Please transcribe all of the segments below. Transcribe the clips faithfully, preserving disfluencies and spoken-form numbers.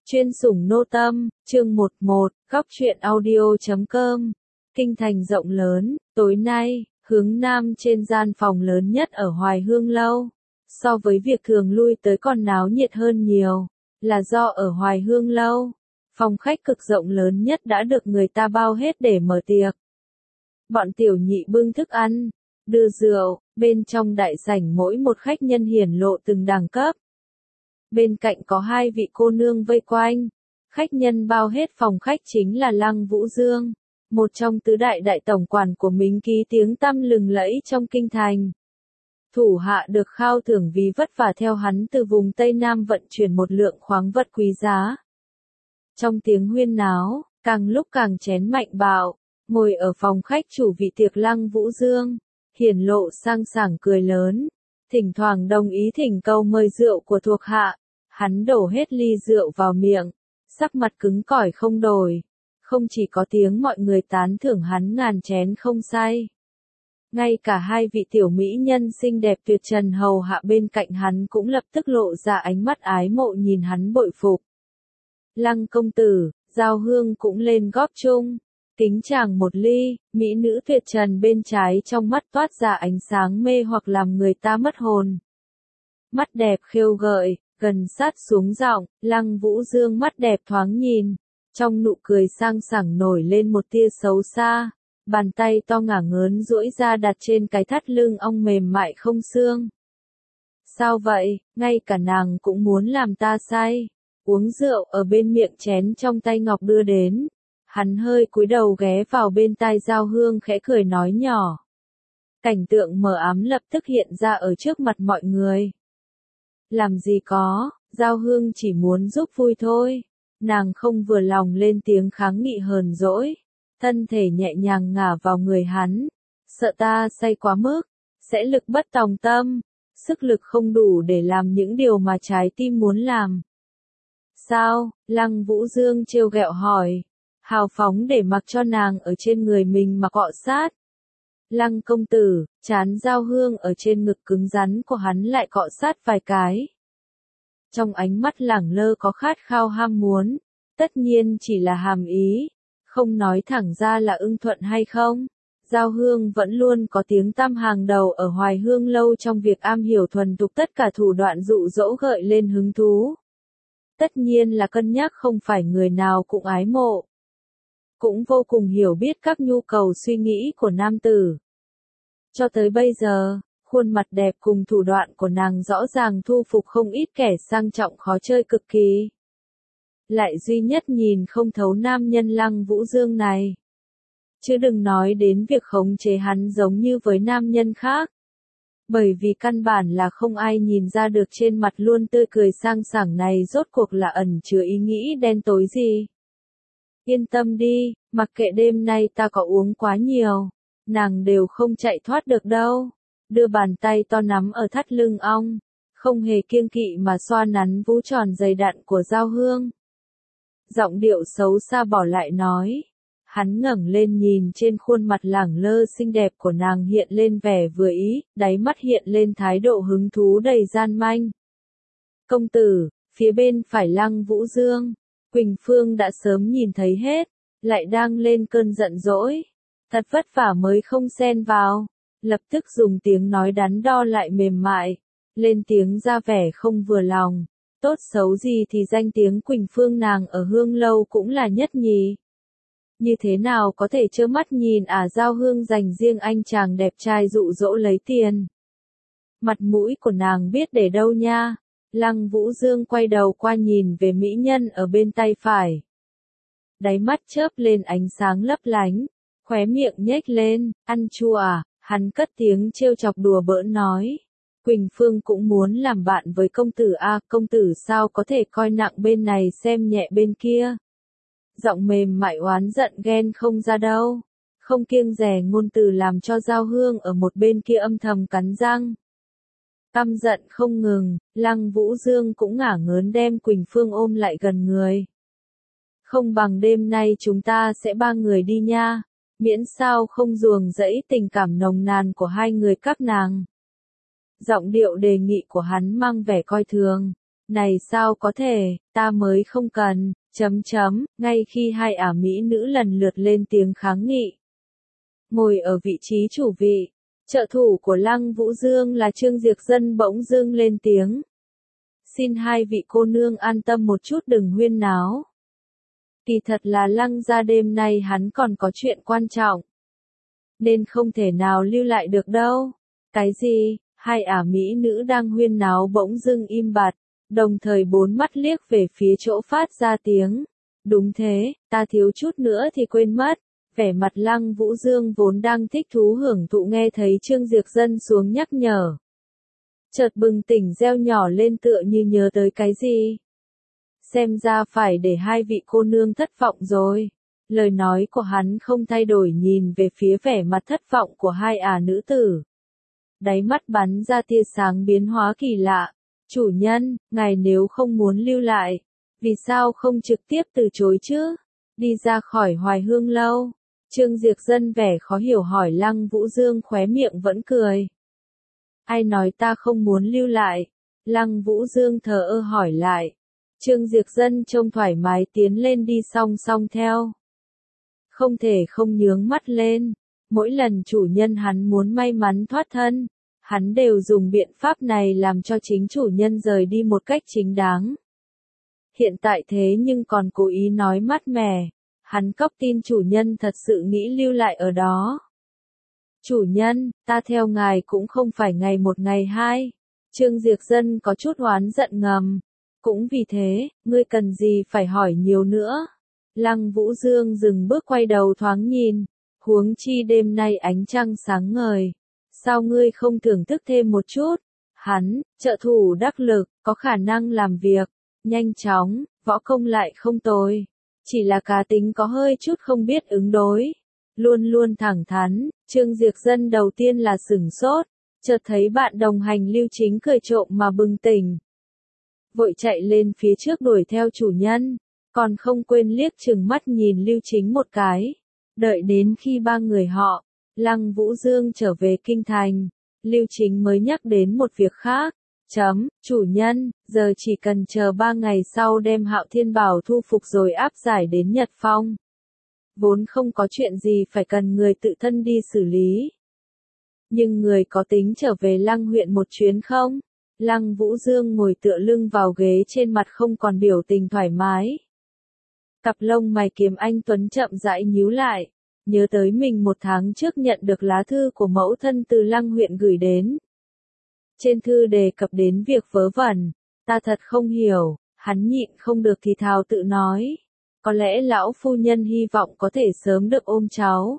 Chuyên sủng nô tâm, chương mười một, góc truyện audio chấm com. Kinh thành rộng lớn, tối nay, hướng nam trên gian phòng lớn nhất ở Hoài Hương Lâu. So với việc thường lui tới còn náo nhiệt hơn nhiều, là do ở Hoài Hương Lâu, phòng khách cực rộng lớn nhất đã được người ta bao hết để mở tiệc. Bọn tiểu nhị bưng thức ăn, đưa rượu, bên trong đại sảnh mỗi một khách nhân hiển lộ từng đẳng cấp. Bên cạnh có hai vị cô nương vây quanh. Khách nhân bao hết phòng khách chính là Lăng Vũ Dương, một trong tứ đại đại tổng quản của Mính Ký tiếng tăm lừng lẫy trong kinh thành. Thủ hạ được khao thưởng vì vất vả theo hắn từ vùng Tây Nam vận chuyển một lượng khoáng vật quý giá. Trong tiếng huyên náo, càng lúc càng chén mạnh bạo, ngồi ở phòng khách chủ vị tiệc Lăng Vũ Dương, hiển lộ sang sảng cười lớn. Thỉnh thoảng đồng ý thỉnh cầu mời rượu của thuộc hạ, hắn đổ hết ly rượu vào miệng, sắc mặt cứng cỏi không đổi. Không chỉ có tiếng mọi người tán thưởng hắn ngàn chén không say. Ngay cả hai vị tiểu mỹ nhân xinh đẹp tuyệt trần hầu hạ bên cạnh hắn cũng lập tức lộ ra ánh mắt ái mộ nhìn hắn bội phục. Lăng công tử, Giao Hương cũng lên góp chung. Kính chàng một ly, mỹ nữ tuyệt trần bên trái trong mắt toát ra ánh sáng mê hoặc làm người ta mất hồn. Mắt đẹp khêu gợi, gần sát xuống giọng, Lăng Vũ Dương mắt đẹp thoáng nhìn, trong nụ cười sang sảng nổi lên một tia xấu xa, bàn tay to ngả ngớn duỗi ra đặt trên cái thắt lưng ong mềm mại không xương. Sao vậy, ngay cả nàng cũng muốn làm ta say, uống rượu ở bên miệng chén trong tay ngọc đưa đến. Hắn hơi cúi đầu ghé vào bên tai Giao Hương khẽ cười nói nhỏ. Cảnh tượng mờ ám lập tức hiện ra ở trước mặt mọi người. Làm gì có, Giao Hương chỉ muốn giúp vui thôi. Nàng không vừa lòng lên tiếng kháng nghị hờn dỗi. Thân thể nhẹ nhàng ngả vào người hắn. Sợ ta say quá mức, sẽ lực bất tòng tâm. Sức lực không đủ để làm những điều mà trái tim muốn làm. Sao? Lăng Vũ Dương trêu ghẹo hỏi. Hào phóng để mặc cho nàng ở trên người mình mà cọ sát. Lăng công tử, chán Giao Hương ở trên ngực cứng rắn của hắn lại cọ sát vài cái. Trong ánh mắt lẳng lơ có khát khao ham muốn, tất nhiên chỉ là hàm ý, không nói thẳng ra là ưng thuận hay không. Giao Hương vẫn luôn có tiếng tăm hàng đầu ở Hoài Hương Lâu trong việc am hiểu thuần thục tất cả thủ đoạn dụ dỗ gợi lên hứng thú. Tất nhiên là cân nhắc không phải người nào cũng ái mộ. Cũng vô cùng hiểu biết các nhu cầu suy nghĩ của nam tử. Cho tới bây giờ, khuôn mặt đẹp cùng thủ đoạn của nàng rõ ràng thu phục không ít kẻ sang trọng khó chơi cực kỳ. Lại duy nhất nhìn không thấu nam nhân Lăng Vũ Dương này. Chứ đừng nói đến việc khống chế hắn giống như với nam nhân khác. Bởi vì căn bản là không ai nhìn ra được trên mặt luôn tươi cười sang sảng này rốt cuộc là ẩn chứa ý nghĩ đen tối gì. Yên tâm đi, mặc kệ đêm nay ta có uống quá nhiều, nàng đều không chạy thoát được đâu. Đưa bàn tay to nắm ở thắt lưng ong, không hề kiêng kỵ mà xoa nắn vú tròn dày đặn của Giao Hương. Giọng điệu xấu xa bỏ lại nói. Hắn ngẩng lên nhìn trên khuôn mặt lẳng lơ xinh đẹp của nàng hiện lên vẻ vừa ý, đáy mắt hiện lên thái độ hứng thú đầy gian manh. Công tử, phía bên phải Lăng Vũ Dương. Quỳnh Phương đã sớm nhìn thấy hết, lại đang lên cơn giận dỗi. Thật vất vả mới không xen vào, lập tức dùng tiếng nói đắn đo lại mềm mại, lên tiếng ra vẻ không vừa lòng. Tốt xấu gì thì danh tiếng Quỳnh Phương nàng ở Hương Lâu cũng là nhất nhì. Như thế nào có thể trơ mắt nhìn à Giao Hương dành riêng anh chàng đẹp trai dụ dỗ lấy tiền. Mặt mũi của nàng biết để đâu nha. Lăng Vũ Dương quay đầu qua nhìn về mỹ nhân ở bên tay phải. Đáy mắt chớp lên ánh sáng lấp lánh, khóe miệng nhếch lên, ăn chua à, hắn cất tiếng trêu chọc đùa bỡn nói. Quỳnh Phương cũng muốn làm bạn với công tử a, công tử sao có thể coi nặng bên này xem nhẹ bên kia. Giọng mềm mại oán giận ghen không ra đâu, không kiêng dè ngôn từ làm cho Giao Hương ở một bên kia âm thầm cắn răng. Căm giận không ngừng, Lăng Vũ Dương cũng ngả ngớn đem Quỳnh Phương ôm lại gần người. Không bằng đêm nay chúng ta sẽ ba người đi nha, miễn sao không ruồng rẫy tình cảm nồng nàn của hai người các nàng. Giọng điệu đề nghị của hắn mang vẻ coi thường, Này sao có thể, ta mới không cần, chấm chấm, ngay khi hai ả mỹ nữ lần lượt lên tiếng kháng nghị. Ngồi ở vị trí chủ vị, trợ thủ của Lăng Vũ Dương là Trương Diệc Dân bỗng dưng lên tiếng. Xin hai vị cô nương an tâm một chút đừng huyên náo. Kỳ thật là Lăng gia đêm nay hắn còn có chuyện quan trọng. Nên không thể nào lưu lại được đâu. Cái gì, hai ả mỹ nữ đang huyên náo bỗng dưng im bặt, đồng thời bốn mắt liếc về phía chỗ phát ra tiếng. Đúng thế, ta thiếu chút nữa thì quên mất. Vẻ mặt Lăng Vũ Dương vốn đang thích thú hưởng thụ nghe thấy Trương Diệc Dân xuống nhắc nhở. Chợt bừng tỉnh reo nhỏ lên tựa như nhớ tới cái gì. Xem ra phải để hai vị cô nương thất vọng rồi. Lời nói của hắn không thay đổi nhìn về phía vẻ mặt thất vọng của hai ả nữ tử. Đáy mắt bắn ra tia sáng biến hóa kỳ lạ. Chủ nhân, ngài nếu không muốn lưu lại, vì sao không trực tiếp từ chối chứ? Đi ra khỏi Hoài Hương lâu. Trương Diệc Dân vẻ khó hiểu hỏi Lăng Vũ Dương khóe miệng vẫn cười. Ai nói ta không muốn lưu lại? Lăng Vũ Dương thờ ơ hỏi lại. Trương Diệc Dân trông thoải mái tiến lên đi song song theo. Không thể không nhướng mắt lên. Mỗi lần chủ nhân hắn muốn may mắn thoát thân, hắn đều dùng biện pháp này làm cho chính chủ nhân rời đi một cách chính đáng. Hiện tại thế nhưng còn cố ý nói mát mẻ. Hắn cóc tin chủ nhân thật sự nghĩ lưu lại ở đó. Chủ nhân, ta theo ngài cũng không phải ngày một ngày hai. Trương Diệc Dân có chút oán giận ngầm. Cũng vì thế, ngươi cần gì phải hỏi nhiều nữa. Lăng Vũ Dương dừng bước quay đầu thoáng nhìn. Huống chi đêm nay ánh trăng sáng ngời. Sao ngươi không thưởng thức thêm một chút? Hắn, trợ thủ đắc lực, có khả năng làm việc, nhanh chóng, võ công lại không tồi. Chỉ là cá tính có hơi chút không biết ứng đối. Luôn luôn thẳng thắn, Trương Diệc Dân đầu tiên là sửng sốt, chợt thấy bạn đồng hành Lưu Chính cười trộm mà bừng tỉnh. Vội chạy lên phía trước đuổi theo chủ nhân, còn không quên liếc chừng mắt nhìn Lưu Chính một cái. Đợi đến khi ba người họ, Lăng Vũ Dương trở về kinh thành, Lưu Chính mới nhắc đến một việc khác. Chấm, chủ nhân, giờ chỉ cần chờ ba ngày sau đem Hạo Thiên Bảo thu phục rồi áp giải đến Nhật Phong. Vốn không có chuyện gì phải cần người tự thân đi xử lý. Nhưng người có tính trở về Lăng huyện một chuyến không? Lăng Vũ Dương ngồi tựa lưng vào ghế trên mặt không còn biểu tình thoải mái. Cặp lông mày kiềm anh Tuấn chậm rãi nhíu lại, nhớ tới mình một tháng trước nhận được lá thư của mẫu thân từ Lăng huyện gửi đến. Trên thư đề cập đến việc vớ vẩn, ta thật không hiểu, hắn nhịn không được thì thào tự nói. Có lẽ lão phu nhân hy vọng có thể sớm được ôm cháu.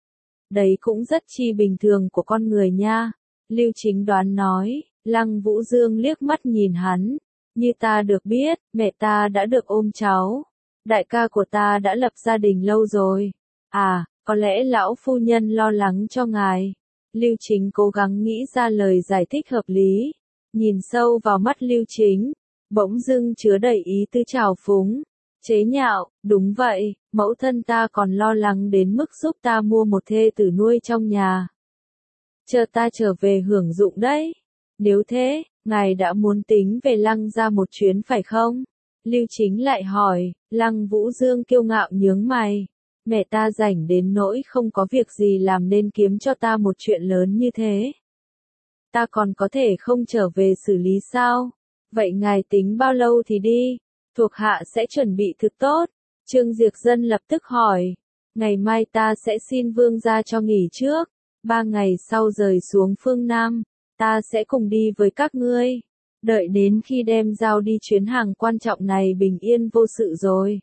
Đấy cũng rất chi bình thường của con người nha, Lưu Chính đoán nói. Lăng Vũ Dương liếc mắt nhìn hắn. Như ta được biết, mẹ ta đã được ôm cháu. Đại ca của ta đã lập gia đình lâu rồi. À, có lẽ lão phu nhân lo lắng cho ngài. Lưu Chính cố gắng nghĩ ra lời giải thích hợp lý. Nhìn sâu vào mắt Lưu Chính, bỗng dưng chứa đầy ý tứ trào phúng. Chế nhạo, đúng vậy, mẫu thân ta còn lo lắng đến mức giúp ta mua một thê tử nuôi trong nhà. Chờ ta trở về hưởng dụng đấy. Nếu thế, ngài đã muốn tính về Lăng ra một chuyến phải không? Lưu Chính lại hỏi. Lăng Vũ Dương kiêu ngạo nhướng mày. Mẹ ta rảnh đến nỗi không có việc gì làm nên kiếm cho ta một chuyện lớn như thế. Ta còn có thể không trở về xử lý sao? Vậy ngài tính bao lâu thì đi? Thuộc hạ sẽ chuẩn bị thực tốt. Trương Diệc Dân lập tức hỏi. Ngày mai ta sẽ xin vương gia cho nghỉ trước. Ba ngày sau rời xuống phương Nam. Ta sẽ cùng đi với các ngươi. Đợi đến khi đem giao đi chuyến hàng quan trọng này bình yên vô sự rồi.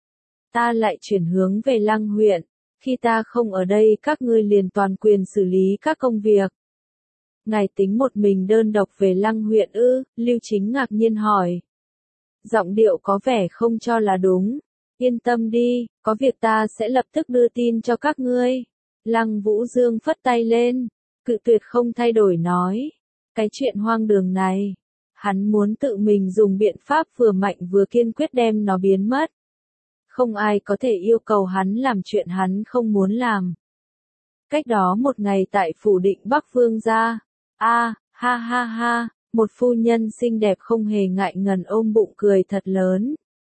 Ta lại chuyển hướng về Lăng huyện. Khi ta không ở đây các ngươi liền toàn quyền xử lý các công việc. Ngài tính một mình đơn độc về Lăng huyện ư? Lưu Chính ngạc nhiên hỏi. Giọng điệu có vẻ không cho là đúng. Yên tâm đi, có việc ta sẽ lập tức đưa tin cho các ngươi. Lăng Vũ Dương phất tay lên, cự tuyệt không thay đổi nói. Cái chuyện hoang đường này, hắn muốn tự mình dùng biện pháp vừa mạnh vừa kiên quyết đem nó biến mất. Không ai có thể yêu cầu hắn làm chuyện hắn không muốn làm. Cách đó một ngày tại phủ Định Bắc Vương gia. A, ha ha ha, Một phu nhân xinh đẹp không hề ngại ngần ôm bụng cười thật lớn.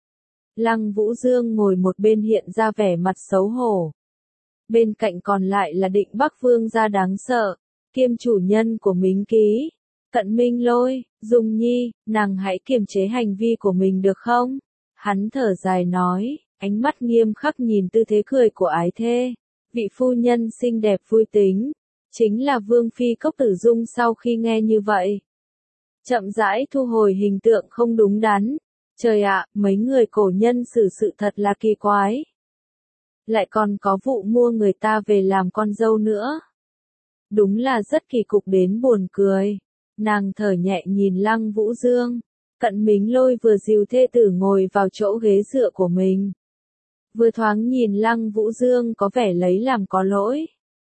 Lăng Vũ Dương ngồi một bên hiện ra vẻ mặt xấu hổ. Bên cạnh còn lại là Định Bắc Vương gia đáng sợ, kiêm chủ nhân của Mính Ký. Cận Minh Lôi, Dung Nhi, nàng hãy kiềm chế hành vi của mình được không? Hắn thở dài nói, ánh mắt nghiêm khắc nhìn tư thế cười của ái thê. Vị phu nhân xinh đẹp vui tính, chính là Vương Phi Cốc Tử Dung. Sau khi nghe như vậy, chậm rãi thu hồi hình tượng không đúng đắn. Trời ạ, mấy người cổ nhân xử sự thật là kỳ quái. Lại còn có vụ mua người ta về làm con dâu nữa. Đúng là rất kỳ cục đến buồn cười. Nàng thở nhẹ nhìn Lăng Vũ Dương. Cận Mính Lôi vừa dìu thê tử ngồi vào chỗ ghế dựa của mình. Vừa thoáng nhìn Lăng Vũ Dương có vẻ lấy làm có lỗi.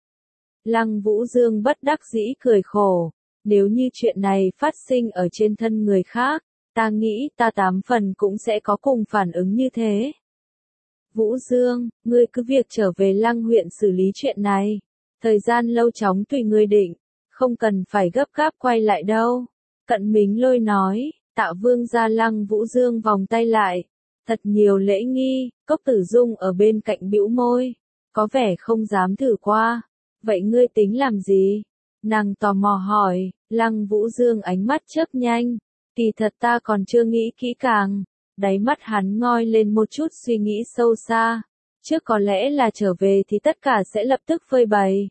Lăng Vũ Dương bất đắc dĩ cười khổ. Nếu như chuyện này phát sinh ở trên thân người khác, ta nghĩ ta tám phần cũng sẽ có cùng phản ứng như thế. Vũ Dương, ngươi cứ việc trở về Lăng huyện xử lý chuyện này. Thời gian lâu chóng tùy ngươi định, không cần phải gấp gáp quay lại đâu. Cận Mính Lôi nói, Tạ Vương gia. Lăng Vũ Dương vòng tay lại. Thật nhiều lễ nghi. Cốc Tử Dung ở bên cạnh bĩu môi, có vẻ không dám thử qua. Vậy ngươi tính làm gì? Nàng tò mò hỏi. Lăng Vũ Dương ánh mắt chớp nhanh. Kỳ thật ta còn chưa nghĩ kỹ càng. Đáy mắt hắn ngoi lên một chút suy nghĩ sâu xa. Trước có lẽ là trở về thì tất cả sẽ lập tức phơi bày.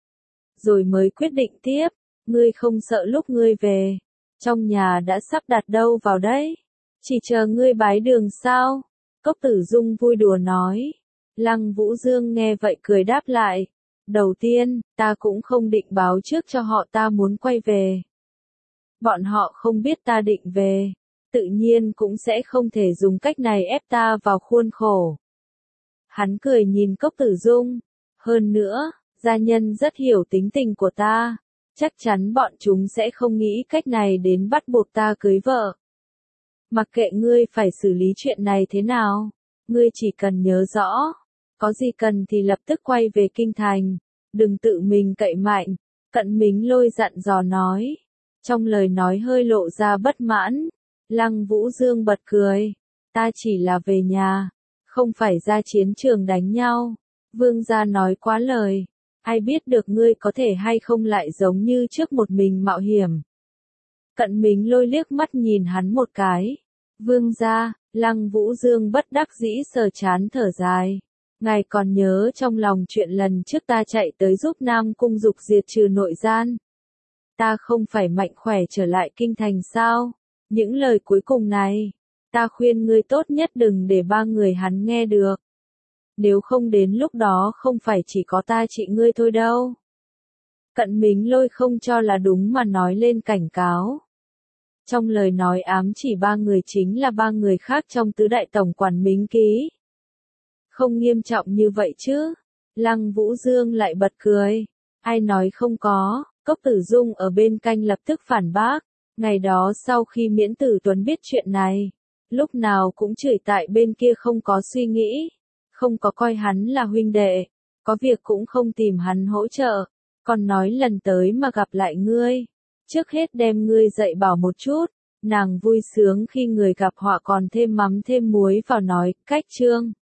Rồi mới quyết định tiếp. Ngươi không sợ lúc ngươi về, trong nhà đã sắp đặt đâu vào đấy? Chỉ chờ ngươi bái đường sao? Cốc Tử Dung vui đùa nói. Lăng Vũ Dương nghe vậy cười đáp lại. Đầu tiên, ta cũng không định báo trước cho họ ta muốn quay về. Bọn họ không biết ta định về, tự nhiên cũng sẽ không thể dùng cách này ép ta vào khuôn khổ. Hắn cười nhìn Cốc Tử Dung. Hơn nữa, gia nhân rất hiểu tính tình của ta. Chắc chắn bọn chúng sẽ không nghĩ cách này đến bắt buộc ta cưới vợ. Mặc kệ ngươi phải xử lý chuyện này thế nào, ngươi chỉ cần nhớ rõ, có gì cần thì lập tức quay về kinh thành, đừng tự mình cậy mạnh. Cận Mính Lôi dặn dò nói, trong lời nói hơi lộ ra bất mãn. Lăng Vũ Dương bật cười, ta chỉ là về nhà, không phải ra chiến trường đánh nhau. Vương gia nói quá lời, ai biết được ngươi có thể hay không lại giống như trước một mình mạo hiểm. Cận Mính Lôi liếc mắt nhìn hắn một cái. Vương gia. Lăng Vũ Dương bất đắc dĩ sờ chán thở dài. Ngài còn nhớ trong lòng chuyện lần trước ta chạy tới giúp Nam Cung Dục diệt trừ nội gian. Ta không phải mạnh khỏe trở lại kinh thành sao? Những lời cuối cùng này, ta khuyên ngươi tốt nhất đừng để ba người hắn nghe được. Nếu không đến lúc đó không phải chỉ có ta trị ngươi thôi đâu. Cận Mính Lôi không cho là đúng mà nói lên cảnh cáo. Trong lời nói ám chỉ ba người chính là ba người khác trong tứ đại tổng quản Mính Ký. Không nghiêm trọng như vậy chứ? Lăng Vũ Dương lại bật cười. Ai nói không có? Cốc Tử Dung ở bên cạnh lập tức phản bác. Ngày đó sau khi Miễn Tử Tuấn biết chuyện này, lúc nào cũng chửi tại bên kia không có suy nghĩ, không có coi hắn là huynh đệ, có việc cũng không tìm hắn hỗ trợ, còn nói lần tới mà gặp lại ngươi, trước hết đem ngươi dạy bảo một chút. Nàng vui sướng khi người gặp họa còn thêm mắm thêm muối vào nói, cách chương.